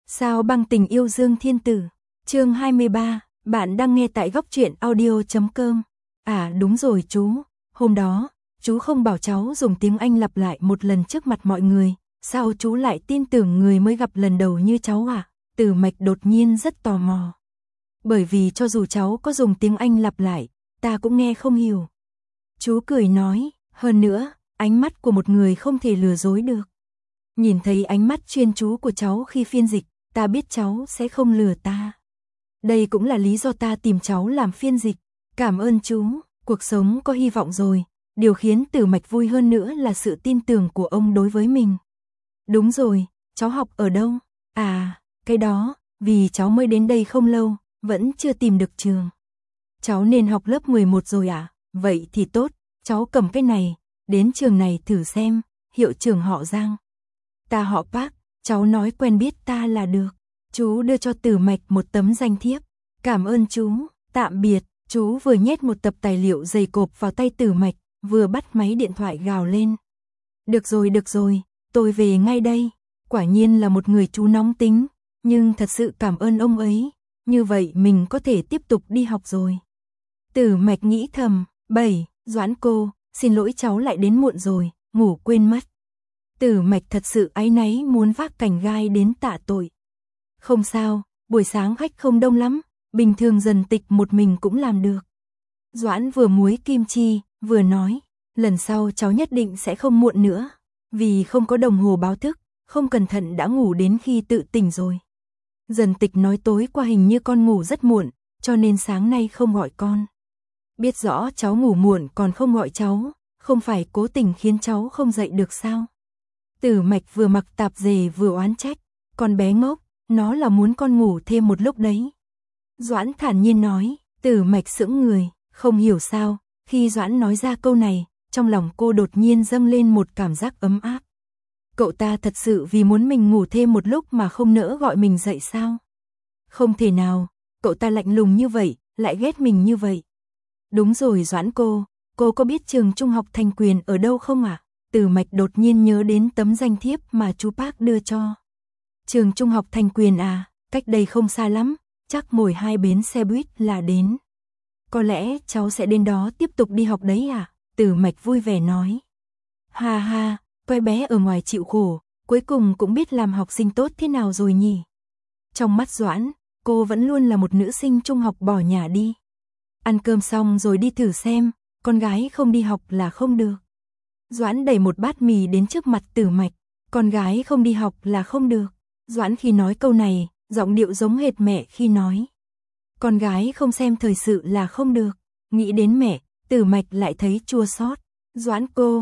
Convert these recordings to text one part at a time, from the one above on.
Sao băng tình yêu Dương Thiên Tử, chương 23, bạn đang nghe tại góc truyện audio.com. À đúng rồi chú, hôm đó, chú không bảo cháu dùng tiếng Anh lặp lại một lần trước mặt mọi người, sao chú lại tin tưởng người mới gặp lần đầu như cháu à? Tử Mạch đột nhiên rất tò mò. Bởi vì cho dù cháu có dùng tiếng Anh lặp lại, ta cũng nghe không hiểu. Chú cười nói, hơn nữa, ánh mắt của một người không thể lừa dối được. Nhìn thấy ánh mắt chuyên chú của cháu khi phiên dịch, ta biết cháu sẽ không lừa ta. Đây cũng là lý do ta tìm cháu làm phiên dịch. Cảm ơn chú, cuộc sống có hy vọng rồi. Điều khiến Tử Mạch vui hơn nữa là sự tin tưởng của ông đối với mình. Đúng rồi, cháu học ở đâu? À, cái đó, vì cháu mới đến đây không lâu, vẫn chưa tìm được trường. Cháu nên học lớp 11 rồi à? Vậy thì tốt, cháu cầm cái này, đến trường này thử xem, hiệu trưởng họ Giang. Ta họ Park, cháu nói quen biết ta là được. Chú đưa cho Tử Mạch một tấm danh thiếp. Cảm ơn chú, tạm biệt. Chú vừa nhét một tập tài liệu dày cộp vào tay Tử Mạch, vừa bắt máy điện thoại gào lên. Được rồi, tôi về ngay đây. Quả nhiên là một người chú nóng tính, nhưng thật sự cảm ơn ông ấy. Như vậy mình có thể tiếp tục đi học rồi. Tử Mạch nghĩ thầm, Doãn cô, xin lỗi cháu lại đến muộn rồi, ngủ quên mất. Tử Mạch thật sự áy náy muốn vác cành gai đến tạ tội. Không sao, buổi sáng khách không đông lắm, bình thường Dần Tịch một mình cũng làm được. Doãn vừa muối kim chi, vừa nói, lần sau cháu nhất định sẽ không muộn nữa, vì không có đồng hồ báo thức, không cẩn thận đã ngủ đến khi tự tỉnh rồi. Dần Tịch nói tối qua hình như con ngủ rất muộn, cho nên sáng nay không gọi con. Biết rõ cháu ngủ muộn còn không gọi cháu, không phải cố tình khiến cháu không dậy được sao? Tử Mạch vừa mặc tạp dề vừa oán trách, con bé ngốc, nó là muốn con ngủ thêm một lúc đấy. Doãn thản nhiên nói, Tử Mạch sững người, không hiểu sao, khi Doãn nói ra câu này, trong lòng cô đột nhiên dâng lên một cảm giác ấm áp. Cậu ta thật sự vì muốn mình ngủ thêm một lúc mà không nỡ gọi mình dậy sao? Không thể nào, cậu ta lạnh lùng như vậy, lại ghét mình như vậy. Đúng rồi Doãn cô có biết trường trung học Thành Quyền ở đâu không ạ? Tử Mạch đột nhiên nhớ đến tấm danh thiếp mà chú Park đưa cho. Trường trung học Thành Quyền à, cách đây không xa lắm, chắc ngồi 2 bến xe buýt là đến. Có lẽ cháu sẽ đến đó tiếp tục đi học đấy à? Tử Mạch vui vẻ nói. Ha ha, coi bé ở ngoài chịu khổ, cuối cùng cũng biết làm học sinh tốt thế nào rồi nhỉ? Trong mắt Doãn, cô vẫn luôn là một nữ sinh trung học bỏ nhà đi. Ăn cơm xong rồi đi thử xem, con gái không đi học là không được. Doãn đẩy một bát mì đến trước mặt Tử Mạch, con gái không đi học là không được. Doãn khi nói câu này, giọng điệu giống hệt mẹ khi nói. Con gái không xem thời sự là không được. Nghĩ đến mẹ, Tử Mạch lại thấy chua xót. Doãn cô,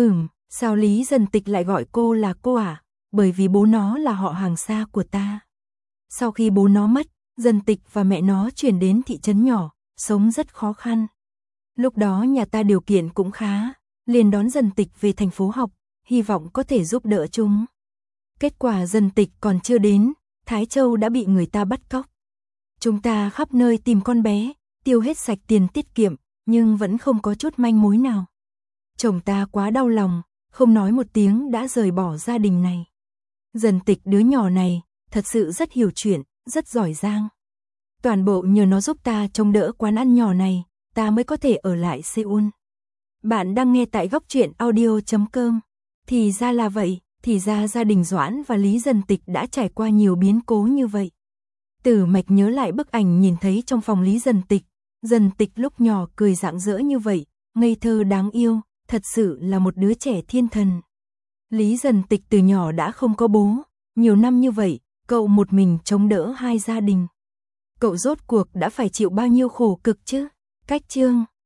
sao Lý Dần Tịch lại gọi cô là cô à? Bởi vì bố nó là họ hàng xa của ta. Sau khi bố nó mất, Dần Tịch và mẹ nó chuyển đến thị trấn nhỏ, sống rất khó khăn. Lúc đó nhà ta điều kiện cũng khá, liền đón Dần Tịch về thành phố học, hy vọng có thể giúp đỡ chúng. Kết quả Dần Tịch còn chưa đến, Thái Châu đã bị người ta bắt cóc. Chúng ta khắp nơi tìm con bé, tiêu hết sạch tiền tiết kiệm, nhưng vẫn không có chút manh mối nào. Chồng ta quá đau lòng, không nói một tiếng đã rời bỏ gia đình này. Dần Tịch đứa nhỏ này, thật sự rất hiểu chuyện, rất giỏi giang. Toàn bộ nhờ nó giúp ta trông đỡ quán ăn nhỏ này, ta mới có thể ở lại Seoul. Bạn đang nghe tại góc truyện audio.com. Thì ra là vậy, thì ra gia đình Doãn và Lý Dần Tịch đã trải qua nhiều biến cố như vậy. Tử Mạch nhớ lại bức ảnh nhìn thấy trong phòng Lý Dần Tịch. Dần Tịch lúc nhỏ cười rạng rỡ như vậy, ngây thơ đáng yêu, thật sự là một đứa trẻ thiên thần. Lý Dần Tịch từ nhỏ đã không có bố, nhiều năm như vậy, cậu một mình chống đỡ 2 gia đình. Cậu rốt cuộc đã phải chịu bao nhiêu khổ cực chứ? Cách chương